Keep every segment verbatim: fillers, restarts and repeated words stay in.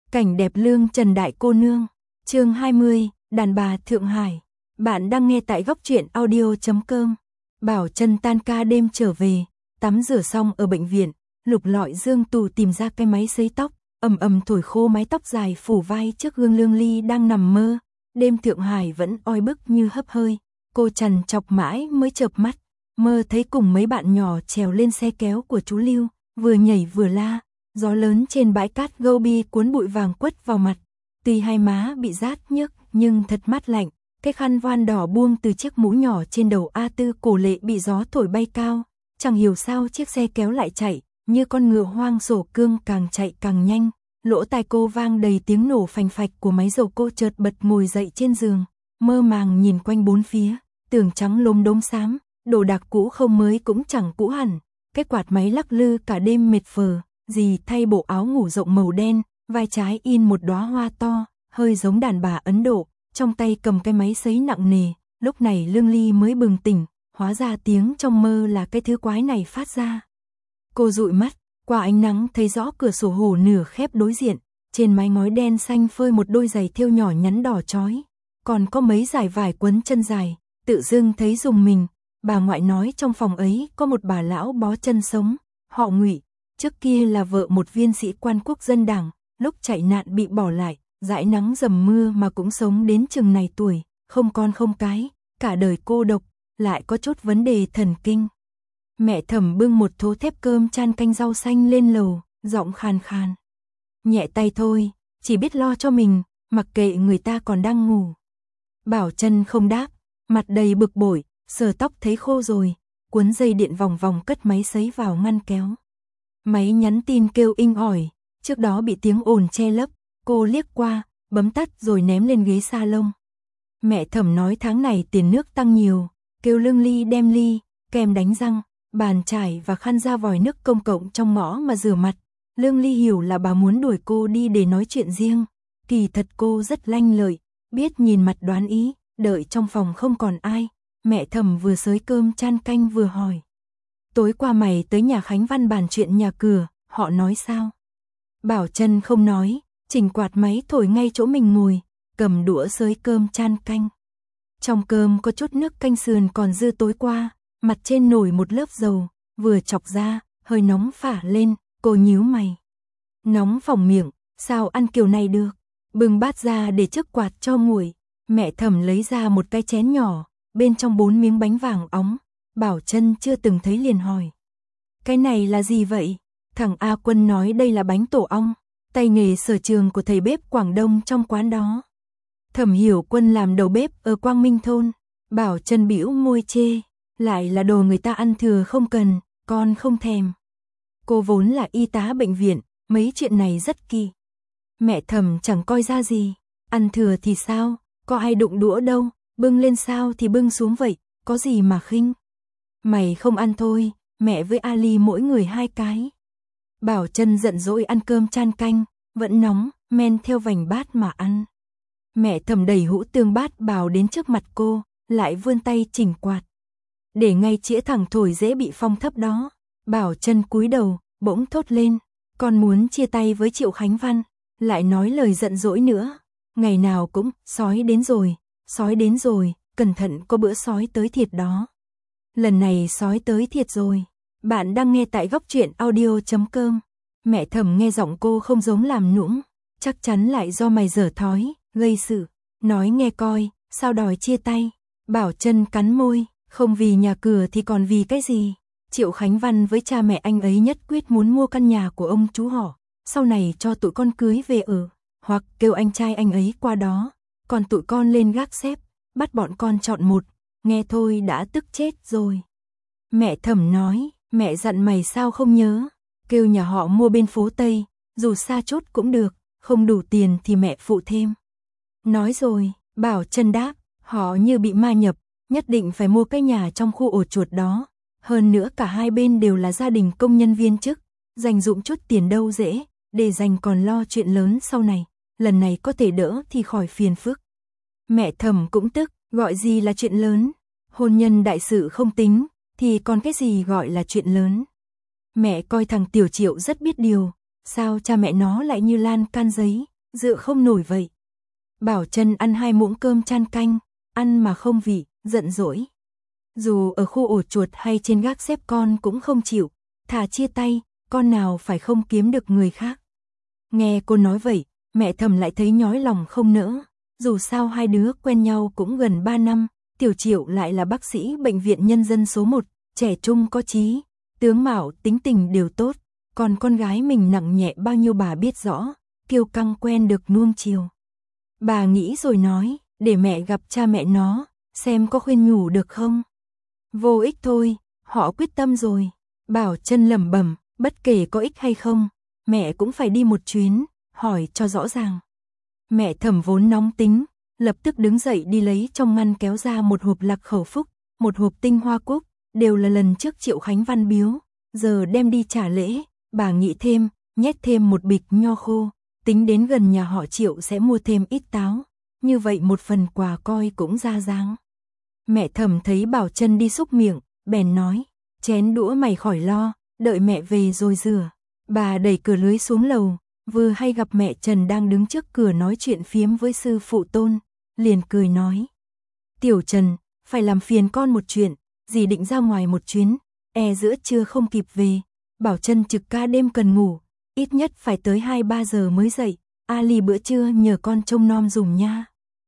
Cảnh đẹp lương Trần Đại Cô Nương. Chương hai mươi, đàn bà Thượng Hải. Bạn đang nghe tại góc truyện audio chấm com. Bảo Trân tan ca đêm trở về, tắm rửa xong ở bệnh viện, lục lọi dương tù tìm ra cái máy sấy tóc, ầm ầm thổi khô mái tóc dài phủ vai trước gương Lương Ly đang nằm mơ. Đêm Thượng Hải vẫn oi bức như hấp hơi, cô trằn trọc mãi mới chợp mắt, mơ thấy cùng mấy bạn nhỏ trèo lên xe kéo của chú Lưu, vừa nhảy vừa la. Gió lớn trên bãi cát Gobi cuốn bụi vàng quất vào mặt. Tuy hai má bị rát nhức nhưng thật mát lạnh. Cái khăn voan đỏ buông từ chiếc mũ nhỏ trên đầu A Tư cổ lệ bị gió thổi bay cao. Chẳng hiểu sao chiếc xe kéo lại chạy, như con ngựa hoang sổ cương càng chạy càng nhanh. Lỗ tai cô vang đầy tiếng nổ phành phạch của máy dầu. Cô chợt bật ngồi dậy trên giường, mơ màng nhìn quanh bốn phía, tường trắng lốm đốm xám, đồ đạc cũ không mới cũng chẳng cũ hẳn. Cái quạt máy lắc lư cả đêm mệt phờ. Dì thay bộ áo ngủ rộng màu đen, vai trái in một đóa hoa to, hơi giống đàn bà Ấn Độ, trong tay cầm cái máy sấy nặng nề. Lúc này Lương Ly mới bừng tỉnh, hóa ra tiếng trong mơ là cái thứ quái này phát ra. Cô dụi mắt, qua ánh nắng thấy rõ cửa sổ hồ nửa khép đối diện, trên mái ngói đen xanh phơi một đôi giày thêu nhỏ nhắn đỏ chói, còn có mấy dải vải quấn chân dài. Tự dưng thấy rùng mình, bà ngoại nói trong phòng ấy có một bà lão bó chân sống, họ Ngụy. Trước kia là vợ một viên sĩ quan quốc dân đảng, lúc chạy nạn bị bỏ lại, dãi nắng dầm mưa mà cũng sống đến chừng này tuổi, không con không cái, cả đời cô độc, lại có chút vấn đề thần kinh. Mẹ Thẩm bưng một thố thép cơm chan canh rau xanh lên lầu, giọng khàn khàn. Nhẹ tay thôi, chỉ biết lo cho mình, mặc kệ người ta còn đang ngủ. Bảo Trân không đáp, mặt đầy bực bội, sờ tóc thấy khô rồi, cuốn dây điện vòng vòng cất máy sấy vào ngăn kéo. Máy nhắn tin kêu inh ỏi, trước đó bị tiếng ồn che lấp, cô liếc qua, bấm tắt rồi ném lên ghế salon. Mẹ Thẩm nói tháng này tiền nước tăng nhiều, kêu Lương Ly đem ly, kem đánh răng, bàn chải và khăn ra vòi nước công cộng trong ngõ mà rửa mặt. Lương Ly hiểu là bà muốn đuổi cô đi để nói chuyện riêng, kỳ thật cô rất lanh lợi, biết nhìn mặt đoán ý, đợi trong phòng không còn ai. Mẹ Thẩm vừa xới cơm chan canh vừa hỏi. Tối qua mày tới nhà Khánh Văn bàn chuyện nhà cửa, họ nói sao? Bảo Trân không nói, chỉnh quạt máy thổi ngay chỗ mình ngồi, cầm đũa xới cơm chan canh. Trong cơm có chút nước canh sườn còn dư tối qua, mặt trên nổi một lớp dầu, vừa chọc ra, hơi nóng phả lên, cô nhíu mày. Nóng phỏng miệng, sao ăn kiểu này được? Bưng bát ra để trước quạt cho nguội. Mẹ Thẩm lấy ra một cái chén nhỏ, bên trong bốn miếng bánh vàng óng. Bảo Trân chưa từng thấy liền hỏi. Cái này là gì vậy? Thằng A Quân nói đây là bánh tổ ong, tay nghề sở trường của thầy bếp Quảng Đông trong quán đó. Thẩm Hiểu Quân làm đầu bếp ở Quang Minh Thôn. Bảo Trân bĩu môi chê, lại là đồ người ta ăn thừa không cần, con không thèm. Cô vốn là y tá bệnh viện, mấy chuyện này rất kỳ. Mẹ Thẩm chẳng coi ra gì, ăn thừa thì sao, có ai đụng đũa đâu, bưng lên sao thì bưng xuống vậy, có gì mà khinh. Mày không ăn thôi, mẹ với Ali mỗi người hai cái. Bảo Trân giận dỗi ăn cơm chan canh, vẫn nóng, men theo vành bát mà ăn. Mẹ Thẩm đẩy hũ tương bát bào đến trước mặt cô, lại vươn tay chỉnh quạt. Để ngay chĩa thẳng thổi dễ bị phong thấp đó. Bảo Trân cúi đầu, bỗng thốt lên, con muốn chia tay với Triệu Khánh Văn, lại nói lời giận dỗi nữa. Ngày nào cũng, sói đến rồi, sói đến rồi, cẩn thận có bữa sói tới thiệt đó. Lần này sói tới thiệt rồi. Bạn đang nghe tại góc truyện audio chấm com. Mẹ Thẩm nghe giọng cô không giống làm nũng, chắc chắn lại do mày dở thói, gây sự. Nói nghe coi, sao đòi chia tay? Bảo Trân cắn môi, không vì nhà cửa thì còn vì cái gì? Triệu Khánh Văn với cha mẹ anh ấy nhất quyết muốn mua căn nhà của ông chú họ, sau này cho tụi con cưới về ở, hoặc kêu anh trai anh ấy qua đó, còn tụi con lên gác xếp, bắt bọn con chọn một. Nghe thôi đã tức chết rồi. Mẹ Thẩm nói, mẹ dặn mày sao không nhớ, kêu nhà họ mua bên phố Tây, dù xa chút cũng được, không đủ tiền thì mẹ phụ thêm. Nói rồi, Bảo Trân đáp, họ như bị ma nhập, nhất định phải mua cái nhà trong khu ổ chuột đó. Hơn nữa cả hai bên đều là gia đình công nhân viên chức, dành dụm chút tiền đâu dễ, để dành còn lo chuyện lớn sau này, lần này có thể đỡ thì khỏi phiền phức. Mẹ Thẩm cũng tức, gọi gì là chuyện lớn, hôn nhân đại sự không tính, thì còn cái gì gọi là chuyện lớn. Mẹ coi thằng Tiểu Triệu rất biết điều, sao cha mẹ nó lại như lan can giấy, dựa không nổi vậy. Bảo Trân ăn hai muỗng cơm chan canh, ăn mà không vị, giận dỗi. Dù ở khu ổ chuột hay trên gác xếp con cũng không chịu, thà chia tay, con nào phải không kiếm được người khác. Nghe cô nói vậy, mẹ Thẩm lại thấy nhói lòng không nỡ, dù sao hai đứa quen nhau cũng gần ba năm, Tiểu Triệu lại là bác sĩ bệnh viện nhân dân số một, trẻ trung có trí, tướng mạo tính tình đều tốt, còn con gái mình nặng nhẹ bao nhiêu bà biết rõ, kiêu căng quen được nuông chiều. Bà nghĩ rồi nói, để mẹ gặp cha mẹ nó, xem có khuyên nhủ được không. Vô ích thôi, họ quyết tâm rồi. Bảo Trân lẩm bẩm, bất kể có ích hay không, mẹ cũng phải đi một chuyến, hỏi cho rõ ràng. Mẹ Thẩm vốn nóng tính, lập tức đứng dậy đi lấy trong ngăn kéo ra một hộp Lạc Khẩu Phúc, một hộp tinh hoa cúc, đều là lần trước Triệu Khánh Văn biếu, giờ đem đi trả lễ. Bà nghĩ thêm, nhét thêm một bịch nho khô, tính đến gần nhà họ Triệu sẽ mua thêm ít táo, như vậy một phần quà coi cũng ra dáng. Mẹ Thẩm thấy Bảo Trân đi xúc miệng, bèn nói, chén đũa mày khỏi lo, đợi mẹ về rồi rửa. Bà đẩy cửa lưới xuống lầu, vừa hay gặp mẹ Trần đang đứng trước cửa nói chuyện phiếm với sư phụ Tôn, liền cười nói. Tiểu Trần, phải làm phiền con một chuyện, dì định ra ngoài một chuyến, e giữa trưa không kịp về, Bảo Trân trực ca đêm cần ngủ, ít nhất phải tới hai ba giờ mới dậy, Ali bữa trưa nhờ con trông nom dùm nha.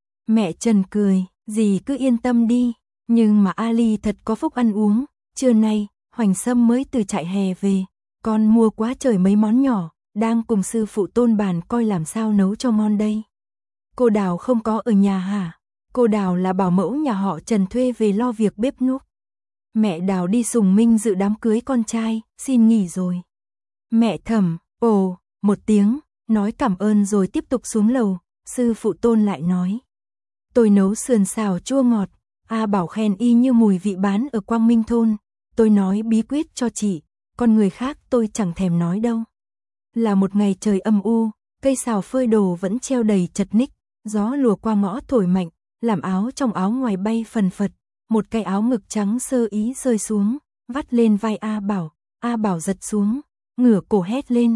Mẹ Trần cười, dì cứ yên tâm đi, nhưng mà Ali thật có phúc ăn uống, trưa nay, Hoành Sâm mới từ trại hè về, con mua quá trời mấy món nhỏ, đang cùng sư phụ Tôn bàn coi làm sao nấu cho ngon đây. Cô Đào không có ở nhà hả? Cô Đào là bảo mẫu nhà họ Trần thuê về lo việc bếp núc. Mẹ Đào đi Sùng Minh dự đám cưới con trai, xin nghỉ rồi. Mẹ Thẩm, ồ, một tiếng, nói cảm ơn rồi tiếp tục xuống lầu, sư phụ Tôn lại nói. Tôi nấu sườn xào chua ngọt, A Bảo khen y như mùi vị bán ở Quang Minh thôn, tôi nói bí quyết cho chị, con người khác tôi chẳng thèm nói đâu. Là một ngày trời âm u, cây xào phơi đồ vẫn treo đầy chật ních, gió lùa qua ngõ thổi mạnh, làm áo trong áo ngoài bay phần phật, một cái áo ngực trắng sơ ý rơi xuống, vắt lên vai A Bảo, A Bảo giật xuống, ngửa cổ hét lên.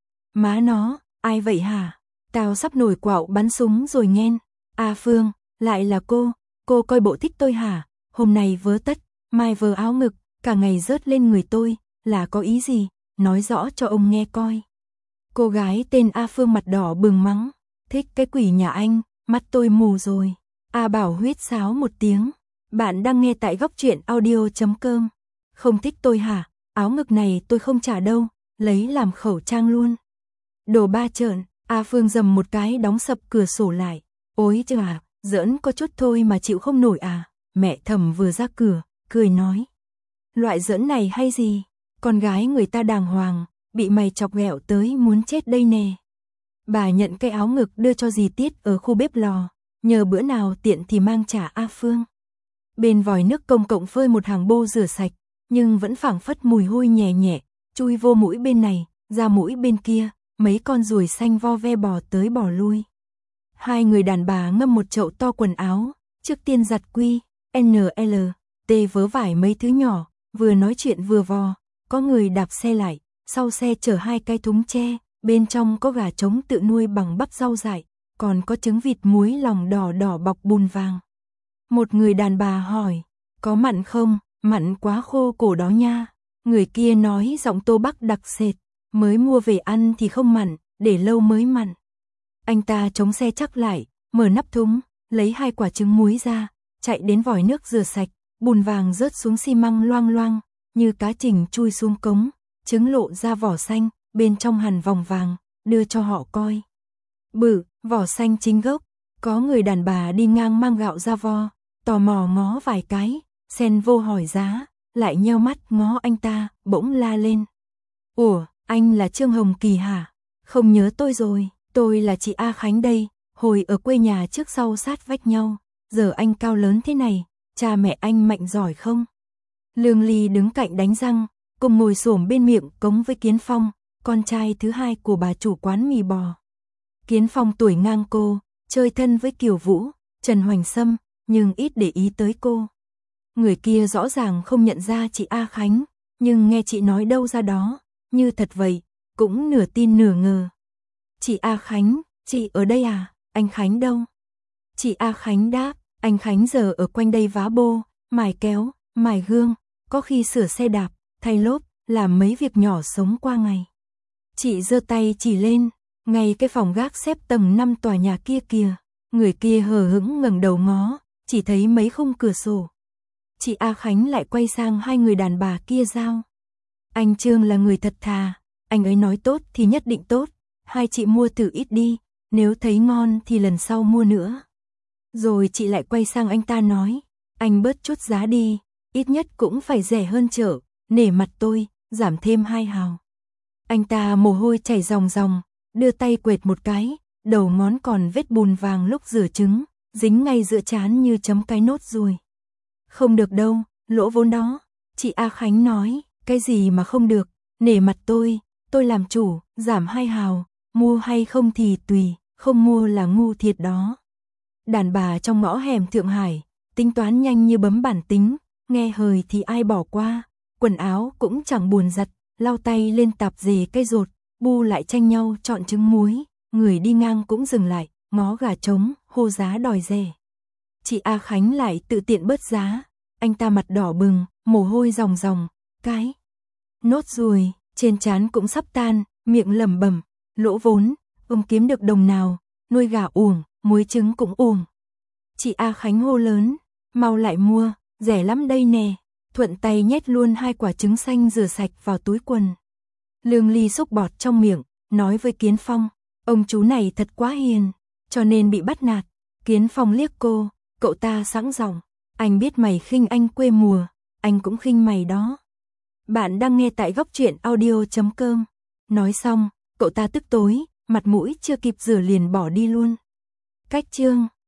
Má nó, ai vậy hả? Tao sắp nổi quạo bắn súng rồi nghen. A Phương, lại là cô, cô coi bộ thích tôi hả? Hôm nay vớ tất, mai vớ áo ngực, cả ngày rớt lên người tôi, là có ý gì? Nói rõ cho ông nghe coi. Cô gái tên A Phương mặt đỏ bừng mắng, thích cái quỷ nhà anh, mắt tôi mù rồi. A Bảo huýt sáo một tiếng, bạn đang nghe tại góc truyện audio chấm com. Không thích tôi hả? Áo ngực này tôi không trả đâu, lấy làm khẩu trang luôn. Đồ ba trợn, A Phương dầm một cái đóng sập cửa sổ lại. Ôi chứ à, giỡn có chút thôi mà chịu không nổi à? Mẹ Thẩm vừa ra cửa, cười nói. Loại giỡn này hay gì? Con gái người ta đàng hoàng, bị mày chọc ghẹo tới muốn chết đây nè. Bà nhận cái áo ngực đưa cho dì Tiết ở khu bếp lò, nhờ bữa nào tiện thì mang trả A Phương. Bên vòi nước công cộng phơi một hàng bô rửa sạch, nhưng vẫn phảng phất mùi hôi nhẹ nhẹ, chui vô mũi bên này, ra mũi bên kia, mấy con ruồi xanh vo ve bò tới bò lui. Hai người đàn bà ngâm một chậu to quần áo, trước tiên giặt quy, en lờ, tê vớ vải mấy thứ nhỏ, vừa nói chuyện vừa vò, có người đạp xe lại, sau xe chở hai cái thúng tre, bên trong có gà trống tự nuôi bằng bắp rau dại, còn có trứng vịt muối lòng đỏ đỏ bọc bùn vàng. Một người đàn bà hỏi, có mặn không? Mặn quá khô cổ đó nha. Người kia nói giọng Tô Bắc đặc sệt, mới mua về ăn thì không mặn, để lâu mới mặn. Anh ta chống xe chắc lại, mở nắp thúng, lấy hai quả trứng muối ra, chạy đến vòi nước rửa sạch, bùn vàng rớt xuống xi măng loang loang, như cá trình chui xuống cống, trứng lộ ra vỏ xanh, bên trong hằn vòng vàng, đưa cho họ coi. Bự, vỏ xanh chính gốc, có người đàn bà đi ngang mang gạo ra vo, tò mò ngó vài cái, xen vô hỏi giá, lại nheo mắt ngó anh ta, bỗng la lên. Ủa, anh là Trương Hồng Kỳ hả? Không nhớ tôi rồi, tôi là chị A Khánh đây, hồi ở quê nhà trước sau sát vách nhau, giờ anh cao lớn thế này, cha mẹ anh mạnh giỏi không? Lương Ly đứng cạnh đánh răng, cùng ngồi xổm bên miệng cống với Kiến Phong, con trai thứ hai của bà chủ quán mì bò. Kiến Phong tuổi ngang cô, chơi thân với Kiều Vũ, Trần Hoành Sâm, nhưng ít để ý tới cô. Người kia rõ ràng không nhận ra chị A Khánh, nhưng nghe chị nói đâu ra đó, như thật vậy, cũng nửa tin nửa ngờ. Chị A Khánh, Chị ở đây à, anh Khánh đâu? Chị A Khánh đáp, anh Khánh giờ ở quanh đây vá bô, mài kéo, mài gương, có khi sửa xe đạp, thay lốp, làm mấy việc nhỏ sống qua ngày. Chị giơ tay chỉ lên, ngay cái phòng gác xếp tầng năm tòa nhà kia kìa. Người kia hờ hững ngẩng đầu ngó, chỉ thấy mấy khung cửa sổ. Chị A Khánh lại quay sang hai người đàn bà kia giao. Anh Trương là người thật thà, anh ấy nói tốt thì nhất định tốt, hai chị mua thử ít đi, nếu thấy ngon thì lần sau mua nữa. Rồi chị lại quay sang anh ta nói, anh bớt chút giá đi, ít nhất cũng phải rẻ hơn chợ, nể mặt tôi, giảm thêm hai hào. Anh ta mồ hôi chảy ròng ròng, đưa tay quệt một cái, đầu ngón còn vết bùn vàng lúc rửa trứng, dính ngay giữa trán như chấm cái nốt ruồi. Không được đâu, lỗ vốn đó. Chị A Khánh nói, cái gì mà không được, nể mặt tôi, tôi làm chủ, giảm hai hào, mua hay không thì tùy, không mua là ngu thiệt đó. Đàn bà trong ngõ hẻm Thượng Hải, tính toán nhanh như bấm bản tính, nghe hời thì ai bỏ qua, quần áo cũng chẳng buồn giặt, lau tay lên tạp dề cây rột, bu lại tranh nhau chọn trứng muối, người đi ngang cũng dừng lại, ngó gà trống, hô giá đòi rẻ. Chị A Khánh lại tự tiện bớt giá, anh ta mặt đỏ bừng, mồ hôi ròng ròng, cái nốt ruồi trên trán cũng sắp tan, miệng lẩm bẩm, lỗ vốn, không kiếm được đồng nào, nuôi gà uổng, muối trứng cũng uổng. Chị A Khánh hô lớn, mau lại mua, rẻ lắm đây nè, thuận tay nhét luôn hai quả trứng xanh rửa sạch vào túi quần. Lương Ly xúc bọt trong miệng, nói với Kiến Phong, ông chú này thật quá hiền, cho nên bị bắt nạt. Kiến Phong liếc cô, cậu ta sẵn giọng, anh biết mày khinh anh quê mùa, anh cũng khinh mày đó. Bạn đang nghe tại góc truyện audio chấm com. Nói xong, cậu ta tức tối, mặt mũi chưa kịp rửa liền bỏ đi luôn. Cách chương